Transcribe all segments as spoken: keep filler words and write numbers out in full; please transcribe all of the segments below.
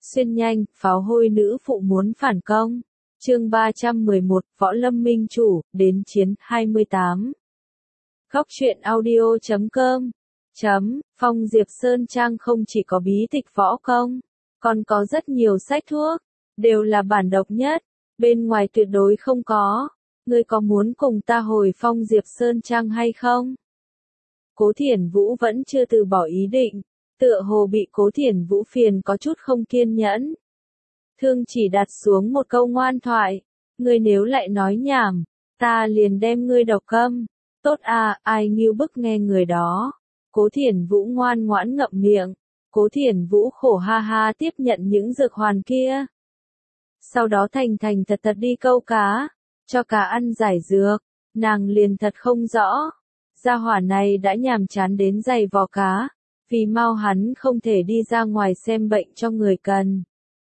Xuyên nhanh, pháo hôi nữ phụ muốn phản công. Chương ba trăm mười một, Võ Lâm Minh Chủ, đến chiến, hai mươi tám. Góc truyện audio chấm com. Chấm, Phong Diệp Sơn Trang không chỉ có bí tịch võ công, còn có rất nhiều sách thuốc, đều là bản độc nhất, bên ngoài tuyệt đối không có. Ngươi có muốn cùng ta hồi Phong Diệp Sơn Trang hay không? Cố Thiển Vũ vẫn chưa từ bỏ ý định, tựa hồ bị Cố Thiển Vũ phiền có chút không kiên nhẫn. Thương chỉ đặt xuống một câu ngoan thoại, ngươi nếu lại nói nhảm, ta liền đem ngươi độc câm. Tốt à, ai nghiêu bức nghe người đó. Cố Thiển Vũ ngoan ngoãn ngậm miệng, Cố Thiển Vũ khổ ha ha tiếp nhận những dược hoàn kia. Sau đó thành thành thật thật đi câu cá, cho cá ăn giải dược, nàng liền thật không rõ. Gia hỏa này đã nhàm chán đến giày vò cá, vì mau hắn không thể đi ra ngoài xem bệnh cho người cần.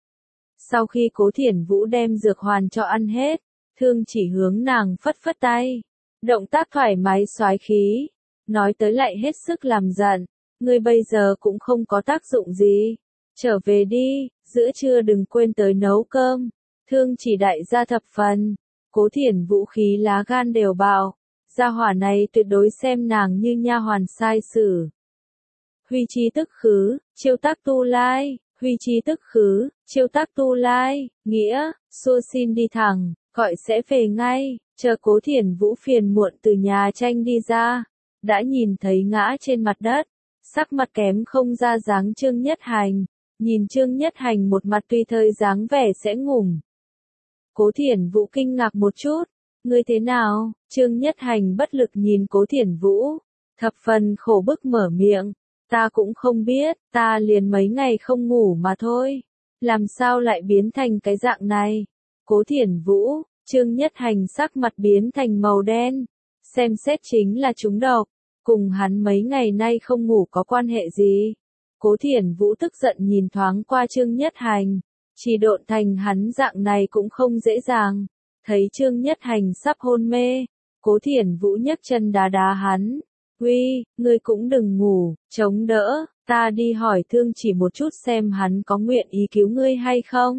Sau khi Cố Thiển Vũ đem dược hoàn cho ăn hết, Thương chỉ hướng nàng phất phất tay, động tác thoải mái soái khí, nói tới lại hết sức làm giận, ngươi bây giờ cũng không có tác dụng gì, trở về đi, giữa trưa đừng quên tới nấu cơm. Thương chỉ đại gia thập phần, Cố Thiển Vũ khí lá gan đều bạo, gia hỏa này tuyệt đối xem nàng như nha hoàn sai xử. Huy chi tức khứ, chiêu tác tu lai, huy chi tức khứ, chiêu tác tu lai, nghĩa, xua xin đi thẳng, gọi sẽ về ngay, chờ Cố Thiển Vũ phiền muộn từ nhà tranh đi ra, đã nhìn thấy ngã trên mặt đất, sắc mặt kém không ra dáng Trương Nhất Hành, nhìn Trương Nhất Hành một mặt tùy thời dáng vẻ sẽ ngủm. Cố Thiển Vũ kinh ngạc một chút, ngươi thế nào? Trương Nhất Hành bất lực nhìn Cố Thiển Vũ, thập phần khổ bức mở miệng, ta cũng không biết, ta liền mấy ngày không ngủ mà thôi, làm sao lại biến thành cái dạng này? Cố Thiển Vũ, Trương Nhất Hành sắc mặt biến thành màu đen, xem xét chính là trúng độc, cùng hắn mấy ngày nay không ngủ có quan hệ gì? Cố Thiển Vũ tức giận nhìn thoáng qua Trương Nhất Hành, chỉ độn thành hắn dạng này cũng không dễ dàng. Thấy Trương Nhất Hành sắp hôn mê, Cố Thiển Vũ nhấc chân đá đá hắn. Uy, ngươi cũng đừng ngủ, chống đỡ, ta đi hỏi Thương chỉ một chút xem hắn có nguyện ý cứu ngươi hay không.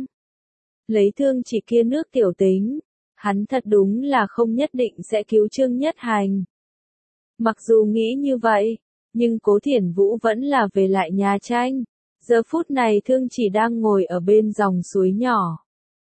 Lấy Thương chỉ kia nước tiểu tính, hắn thật đúng là không nhất định sẽ cứu Trương Nhất Hành. Mặc dù nghĩ như vậy, nhưng Cố Thiển Vũ vẫn là về lại nhà tranh. Giờ phút này Thương chỉ đang ngồi ở bên dòng suối nhỏ.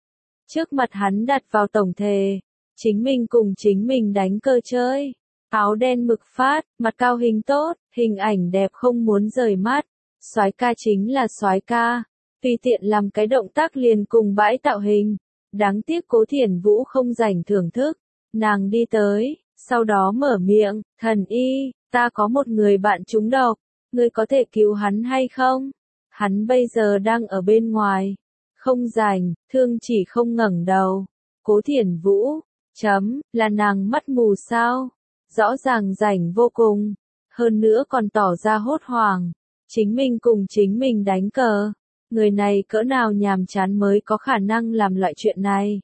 Trước mặt hắn đặt vào tổng thề, chính mình cùng chính mình đánh cờ chơi. Áo đen mực phát, mặt cao hình tốt, hình ảnh đẹp không muốn rời mắt. Soái ca chính là soái ca, tùy tiện làm cái động tác liền cùng bãi tạo hình. Đáng tiếc Cố Thiển Vũ không rảnh thưởng thức, nàng đi tới, sau đó mở miệng, thần y, ta có một người bạn trúng độc, ngươi có thể cứu hắn hay không? Hắn bây giờ đang ở bên ngoài, không rảnh. Thương chỉ không ngẩng đầu. Cố Thiển Vũ, chấm, là nàng mắt mù sao? Rõ ràng rảnh vô cùng, hơn nữa còn tỏ ra hốt hoảng, chính mình cùng chính mình đánh cờ, người này cỡ nào nhàm chán mới có khả năng làm loại chuyện này.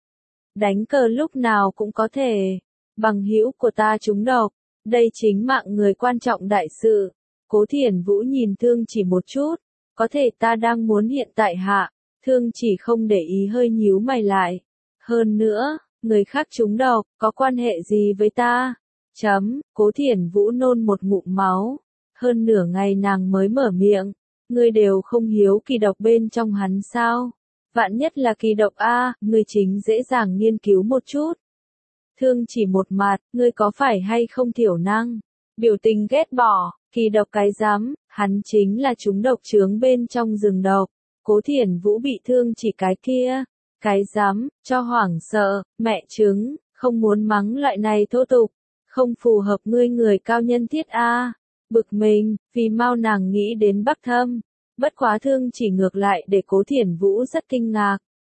Đánh cờ lúc nào cũng có thể, bằng hữu của ta trúng độc, đây chính mạng người quan trọng đại sự. Cố Thiển Vũ nhìn Thương chỉ một chút, có thể ta đang muốn hiện tại hạ. Thương chỉ không để ý hơi nhíu mày lại, hơn nữa, người khác trúng độc, có quan hệ gì với ta? Chấm, Cố Thiển Vũ nôn một ngụm máu, hơn nửa ngày nàng mới mở miệng, ngươi đều không hiếu kỳ độc bên trong hắn sao? Vạn nhất là kỳ độc a, ngươi chính dễ dàng nghiên cứu một chút. Thương chỉ một mặt, ngươi có phải hay không thiểu năng? Biểu tình ghét bỏ, kỳ độc cái rắm, hắn chính là trúng độc chướng bên trong rừng độc. Cố Thiển Vũ bị Thương chỉ cái kia, cái rắm, cho hoảng sợ, mẹ chứng, không muốn mắng loại này thô tục, không phù hợp ngươi người cao nhân thiết a. Bực mình, vì mau nàng nghĩ đến Bắc Thâm, bất quá Thương chỉ ngược lại để Cố Thiển Vũ rất kinh ngạc.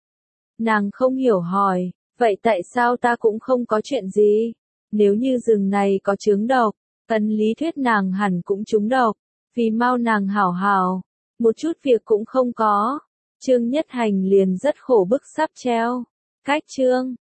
Nàng không hiểu hỏi, vậy tại sao ta cũng không có chuyện gì? Nếu như rừng này có chướng độc, ấn lý thuyết nàng hẳn cũng trúng độc, vì mau nàng hảo hảo, một chút việc cũng không có. Trương Nhất Hành liền rất khổ bức sắp treo. Cách chương